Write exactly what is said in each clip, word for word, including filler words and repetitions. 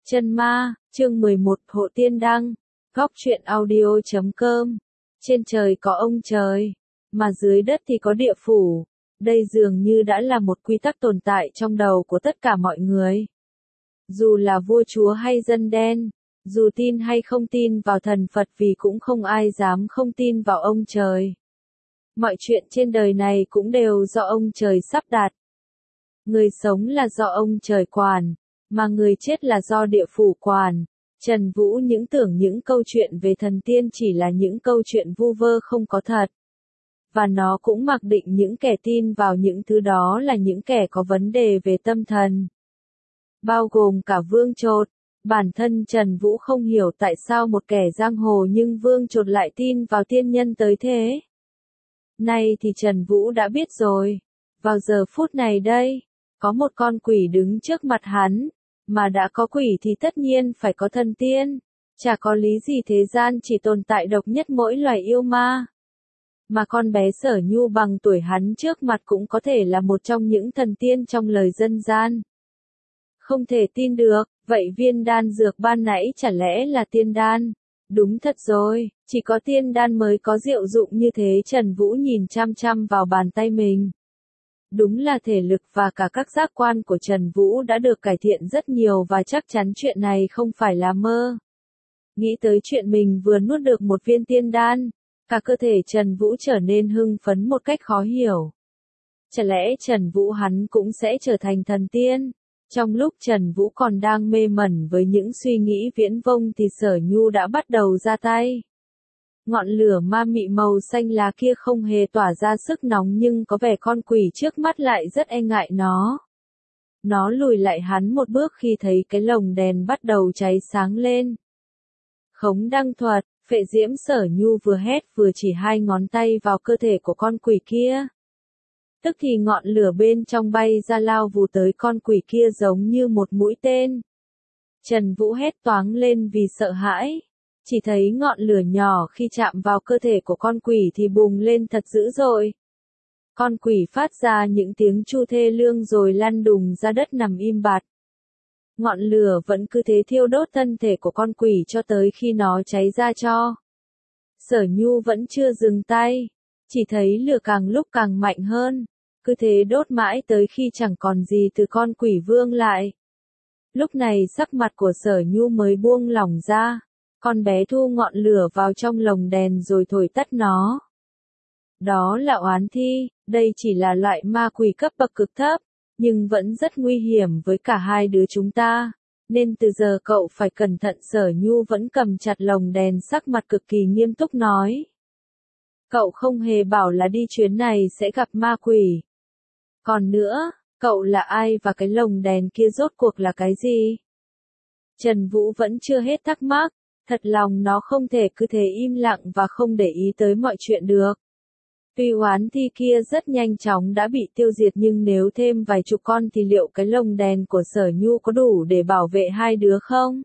Chân ma, chương mười một Hộ Tiên Đăng, góc truyện audio chấm com. Trên trời có ông trời, mà dưới đất thì có địa phủ. Đây dường như đã là một quy tắc tồn tại trong đầu của tất cả mọi người. Dù là vua chúa hay dân đen, dù tin hay không tin vào thần Phật vì cũng không ai dám không tin vào ông trời. Mọi chuyện trên đời này cũng đều do ông trời sắp đặt. Người sống là do ông trời quản, mà người chết là do địa phủ quản. Trần Vũ những tưởng những câu chuyện về thần tiên chỉ là những câu chuyện vu vơ không có thật. Và nó cũng mặc định những kẻ tin vào những thứ đó là những kẻ có vấn đề về tâm thần. Bao gồm cả Vương Chột. Bản thân Trần Vũ không hiểu tại sao một kẻ giang hồ nhưng Vương Chột lại tin vào tiên nhân tới thế. Nay thì Trần Vũ đã biết rồi. Vào giờ phút này đây, có một con quỷ đứng trước mặt hắn. Mà đã có quỷ thì tất nhiên phải có thần tiên. Chả có lý gì thế gian chỉ tồn tại độc nhất mỗi loài yêu ma. Mà con bé Sở Nhu bằng tuổi hắn trước mặt cũng có thể là một trong những thần tiên trong lời dân gian. Không thể tin được, vậy viên đan dược ban nãy chả lẽ là tiên đan? Đúng thật rồi, chỉ có tiên đan mới có diệu dụng như thế. Trần Vũ nhìn chăm chăm vào bàn tay mình. Đúng là thể lực và cả các giác quan của Trần Vũ đã được cải thiện rất nhiều và chắc chắn chuyện này không phải là mơ. Nghĩ tới chuyện mình vừa nuốt được một viên tiên đan, cả cơ thể Trần Vũ trở nên hưng phấn một cách khó hiểu. Chả lẽ Trần Vũ hắn cũng sẽ trở thành thần tiên? Trong lúc Trần Vũ còn đang mê mẩn với những suy nghĩ viễn vông thì Sở Nhu đã bắt đầu ra tay. Ngọn lửa ma mị màu xanh lá kia không hề tỏa ra sức nóng nhưng có vẻ con quỷ trước mắt lại rất e ngại nó. Nó lùi lại hắn một bước khi thấy cái lồng đèn bắt đầu cháy sáng lên. Khống đăng thuật, Phệ Diễm Sở Nhu vừa hét vừa chỉ hai ngón tay vào cơ thể của con quỷ kia. Tức thì ngọn lửa bên trong bay ra lao vù tới con quỷ kia giống như một mũi tên. Trần Vũ hét toáng lên vì sợ hãi. Chỉ thấy ngọn lửa nhỏ khi chạm vào cơ thể của con quỷ thì bùng lên thật dữ dội. Con quỷ phát ra những tiếng chu thê lương rồi lăn đùng ra đất nằm im bặt. Ngọn lửa vẫn cứ thế thiêu đốt thân thể của con quỷ cho tới khi nó cháy ra tro. Sở Nhu vẫn chưa dừng tay, chỉ thấy lửa càng lúc càng mạnh hơn, cứ thế đốt mãi tới khi chẳng còn gì từ con quỷ vương lại. Lúc này sắc mặt của Sở Nhu mới buông lỏng ra. Con bé thu ngọn lửa vào trong lồng đèn rồi thổi tắt nó. Đó là oán thi, đây chỉ là loại ma quỷ cấp bậc cực thấp, nhưng vẫn rất nguy hiểm với cả hai đứa chúng ta, nên từ giờ cậu phải cẩn thận. Sở Nhu vẫn cầm chặt lồng đèn, sắc mặt cực kỳ nghiêm túc nói. Cậu không hề bảo là đi chuyến này sẽ gặp ma quỷ. Còn nữa, cậu là ai và cái lồng đèn kia rốt cuộc là cái gì? Trần Vũ vẫn chưa hết thắc mắc. Thật lòng nó không thể cứ thế im lặng và không để ý tới mọi chuyện được. Tuy oán thi kia rất nhanh chóng đã bị tiêu diệt nhưng nếu thêm vài chục con thì liệu cái lồng đèn của Sở Nhu có đủ để bảo vệ hai đứa không?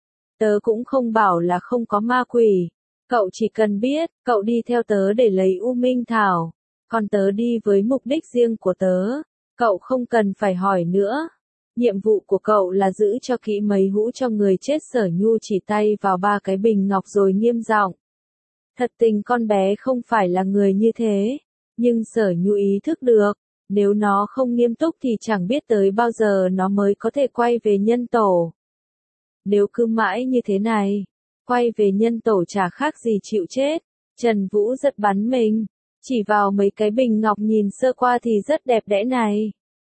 Tớ cũng không bảo là không có ma quỷ. Cậu chỉ cần biết, cậu đi theo tớ để lấy U Minh Thảo. Còn tớ đi với mục đích riêng của tớ. Cậu không cần phải hỏi nữa. Nhiệm vụ của cậu là giữ cho kỹ mấy hũ cho người chết. Sở Nhu chỉ tay vào ba cái bình ngọc rồi nghiêm giọng. Thật tình con bé không phải là người như thế, nhưng Sở Nhu ý thức được, nếu nó không nghiêm túc thì chẳng biết tới bao giờ nó mới có thể quay về nhân tổ. Nếu cứ mãi như thế này, quay về nhân tổ chả khác gì chịu chết. Trần Vũ giật bắn mình, chỉ vào mấy cái bình ngọc nhìn sơ qua thì rất đẹp đẽ này.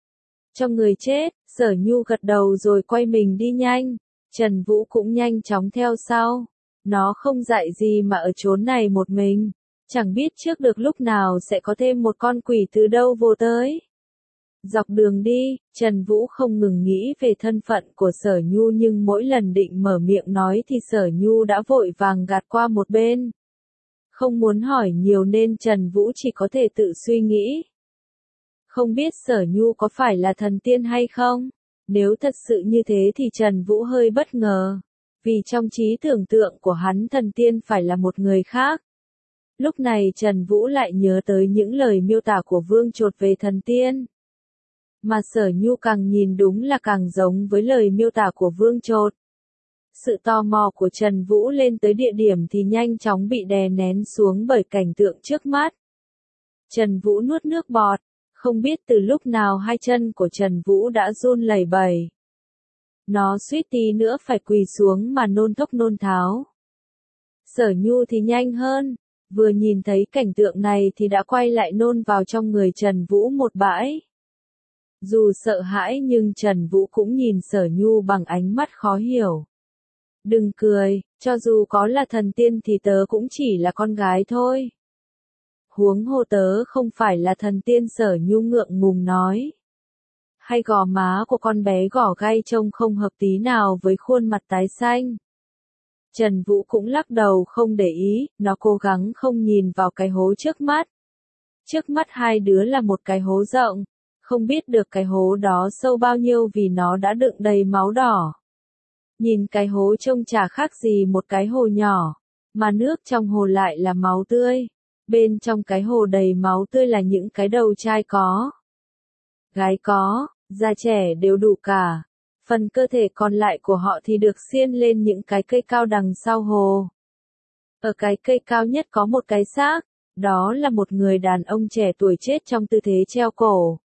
Cho người chết, Sở Nhu gật đầu rồi quay mình đi nhanh. Trần Vũ cũng nhanh chóng theo sau. Nó không dạy gì mà ở chốn này một mình. Chẳng biết trước được lúc nào sẽ có thêm một con quỷ từ đâu vô tới. Dọc đường đi, Trần Vũ không ngừng nghĩ về thân phận của Sở Nhu nhưng mỗi lần định mở miệng nói thì Sở Nhu đã vội vàng gạt qua một bên. Không muốn hỏi nhiều nên Trần Vũ chỉ có thể tự suy nghĩ. Không biết Sở Nhu có phải là thần tiên hay không? Nếu thật sự như thế thì Trần Vũ hơi bất ngờ. Vì trong trí tưởng tượng của hắn thần tiên phải là một người khác. Lúc này Trần Vũ lại nhớ tới những lời miêu tả của Vương Chột về thần tiên. Mà Sở Nhu càng nhìn đúng là càng giống với lời miêu tả của Vương Chột. Sự tò mò của Trần Vũ lên tới địa điểm thì nhanh chóng bị đè nén xuống bởi cảnh tượng trước mắt. Trần Vũ nuốt nước bọt, không biết từ lúc nào hai chân của Trần Vũ đã run lẩy bẩy. Nó suýt tí nữa phải quỳ xuống mà nôn thốc nôn tháo. Sở Nhu thì nhanh hơn, vừa nhìn thấy cảnh tượng này thì đã quay lại nôn vào trong người Trần Vũ một bãi. Dù sợ hãi nhưng Trần Vũ cũng nhìn Sở Nhu bằng ánh mắt khó hiểu. Đừng cười, cho dù có là thần tiên thì tớ cũng chỉ là con gái thôi. Huống hồ tớ không phải là thần tiên, Sở Nhu ngượng ngùng nói. Hay gò má của con bé gỏ gay trông không hợp tí nào với khuôn mặt tái xanh. Trần Vũ cũng lắc đầu không để ý, nó cố gắng không nhìn vào cái hố trước mắt. Trước mắt hai đứa là một cái hố rộng, không biết được cái hố đó sâu bao nhiêu vì nó đã đựng đầy máu đỏ. Nhìn cái hố trông chả khác gì một cái hồ nhỏ, mà nước trong hồ lại là máu tươi. Bên trong cái hồ đầy máu tươi là những cái đầu trai có, gái có, già trẻ đều đủ cả. Phần cơ thể còn lại của họ thì được xiên lên những cái cây cao đằng sau hồ. Ở cái cây cao nhất có một cái xác, đó là một người đàn ông trẻ tuổi chết trong tư thế treo cổ.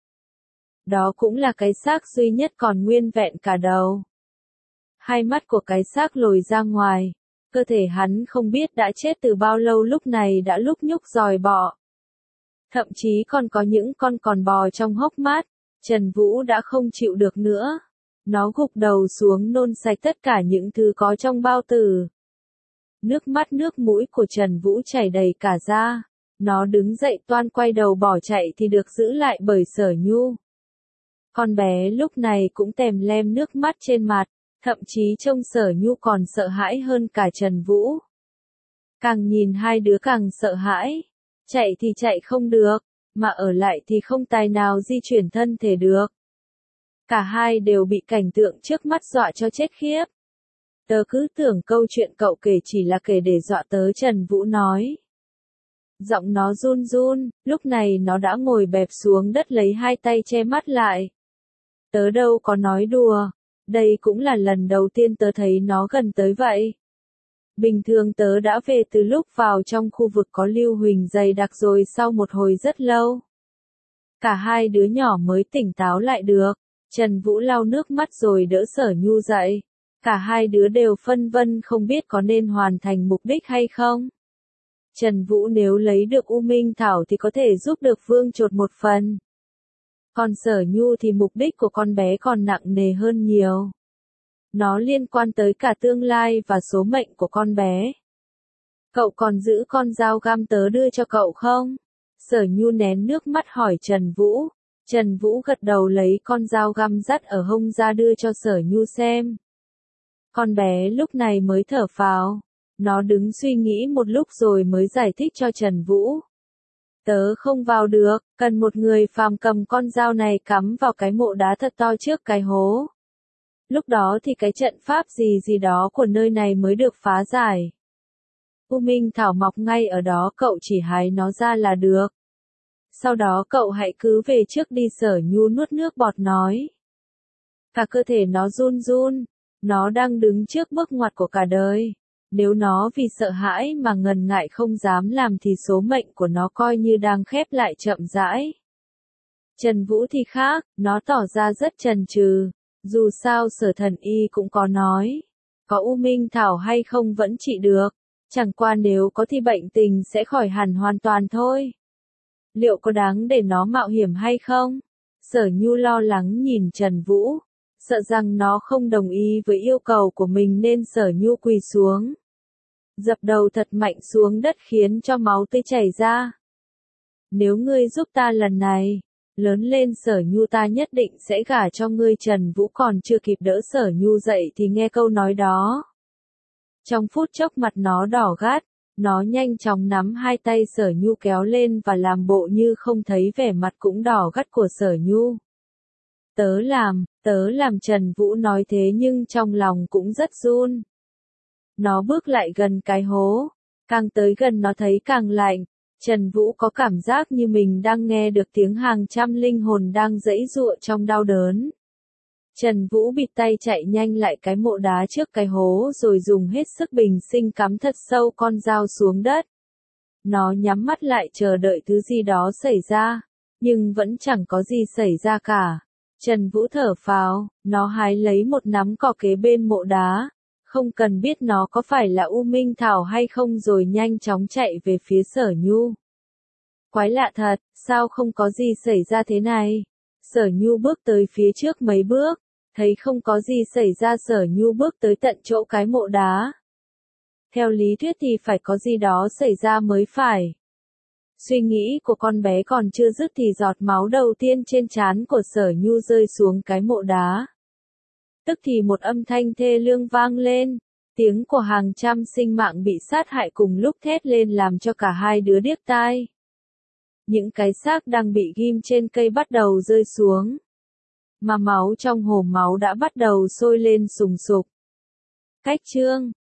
Đó cũng là cái xác duy nhất còn nguyên vẹn cả đầu. Hai mắt của cái xác lồi ra ngoài, cơ thể hắn không biết đã chết từ bao lâu lúc này đã lúc nhúc dòi bọ. Thậm chí còn có những con còn bò trong hốc mắt. Trần Vũ đã không chịu được nữa. Nó gục đầu xuống nôn sạch tất cả những thứ có trong bao tử. Nước mắt nước mũi của Trần Vũ chảy đầy cả ra. Nó đứng dậy toan quay đầu bỏ chạy thì được giữ lại bởi Sở Nhu. Con bé lúc này cũng tèm lem nước mắt trên mặt, thậm chí trông Sở Nhu còn sợ hãi hơn cả Trần Vũ. Càng nhìn hai đứa càng sợ hãi. Chạy thì chạy không được, mà ở lại thì không tài nào di chuyển thân thể được. Cả hai đều bị cảnh tượng trước mắt dọa cho chết khiếp. Tớ cứ tưởng câu chuyện cậu kể chỉ là kể để dọa tớ, Trần Vũ nói. Giọng nó run run, lúc này nó đã ngồi bẹp xuống đất lấy hai tay che mắt lại. Tớ đâu có nói đùa, đây cũng là lần đầu tiên tớ thấy nó gần tới vậy. Bình thường tớ đã về từ lúc vào trong khu vực có lưu huỳnh dày đặc rồi sau một hồi rất lâu. Cả hai đứa nhỏ mới tỉnh táo lại được. Trần Vũ lau nước mắt rồi đỡ Sở Nhu dậy. Cả hai đứa đều phân vân không biết có nên hoàn thành mục đích hay không. Trần Vũ nếu lấy được U Minh Thảo thì có thể giúp được Vương Chột một phần. Còn Sở Nhu thì mục đích của con bé còn nặng nề hơn nhiều. Nó liên quan tới cả tương lai và số mệnh của con bé. Cậu còn giữ con dao găm tớ đưa cho cậu không? Sở Nhu nén nước mắt hỏi Trần Vũ. Trần Vũ gật đầu lấy con dao găm dắt ở hông ra đưa cho Sở Nhu xem. Con bé lúc này mới thở phào. Nó đứng suy nghĩ một lúc rồi mới giải thích cho Trần Vũ. Tớ không vào được, cần một người phàm cầm con dao này cắm vào cái mộ đá thật to trước cái hố. Lúc đó thì cái trận pháp gì gì đó của nơi này mới được phá giải. U Minh Thảo mọc ngay ở đó, cậu chỉ hái nó ra là được. Sau đó cậu hãy cứ về trước đi, Sở Nhu nuốt nước bọt nói. Cả cơ thể nó run run, nó đang đứng trước bước ngoặt của cả đời. Nếu nó vì sợ hãi mà ngần ngại không dám làm thì số mệnh của nó coi như đang khép lại chậm rãi. Trần Vũ thì khác, nó tỏ ra rất chần chừ. Dù sao Sở Thần Y cũng có nói, có U Minh Thảo hay không vẫn trị được, chẳng qua nếu có thì bệnh tình sẽ khỏi hẳn hoàn toàn thôi. Liệu có đáng để nó mạo hiểm hay không? Sở Nhu lo lắng nhìn Trần Vũ, sợ rằng nó không đồng ý với yêu cầu của mình nên Sở Nhu quỳ xuống. Dập đầu thật mạnh xuống đất khiến cho máu tươi chảy ra. Nếu ngươi giúp ta lần này, lớn lên Sở Nhu ta nhất định sẽ gả cho ngươi. Trần Vũ còn chưa kịp đỡ Sở Nhu dậy thì nghe câu nói đó. Trong phút chốc mặt nó đỏ gắt, nó nhanh chóng nắm hai tay Sở Nhu kéo lên và làm bộ như không thấy vẻ mặt cũng đỏ gắt của Sở Nhu. Tớ làm, tớ làm Trần Vũ nói thế nhưng trong lòng cũng rất run. Nó bước lại gần cái hố, càng tới gần nó thấy càng lạnh. Trần Vũ có cảm giác như mình đang nghe được tiếng hàng trăm linh hồn đang giãy giụa trong đau đớn. Trần Vũ bịt tay chạy nhanh lại cái mộ đá trước cái hố rồi dùng hết sức bình sinh cắm thật sâu con dao xuống đất. Nó nhắm mắt lại chờ đợi thứ gì đó xảy ra, nhưng vẫn chẳng có gì xảy ra cả. Trần Vũ thở phào, nó hái lấy một nắm cỏ kế bên mộ đá, không cần biết nó có phải là U Minh Thảo hay không rồi nhanh chóng chạy về phía Sở Nhu. Quái lạ thật, sao không có gì xảy ra thế này? Sở Nhu bước tới phía trước mấy bước, thấy không có gì xảy ra Sở Nhu bước tới tận chỗ cái mộ đá. Theo lý thuyết thì phải có gì đó xảy ra mới phải. Suy nghĩ của con bé còn chưa dứt thì giọt máu đầu tiên trên trán của Sở Nhu rơi xuống cái mộ đá. Tức thì một âm thanh thê lương vang lên, tiếng của hàng trăm sinh mạng bị sát hại cùng lúc thét lên làm cho cả hai đứa điếc tai. Những cái xác đang bị ghim trên cây bắt đầu rơi xuống. Mà máu trong hồ máu đã bắt đầu sôi lên sùng sục. Cách chương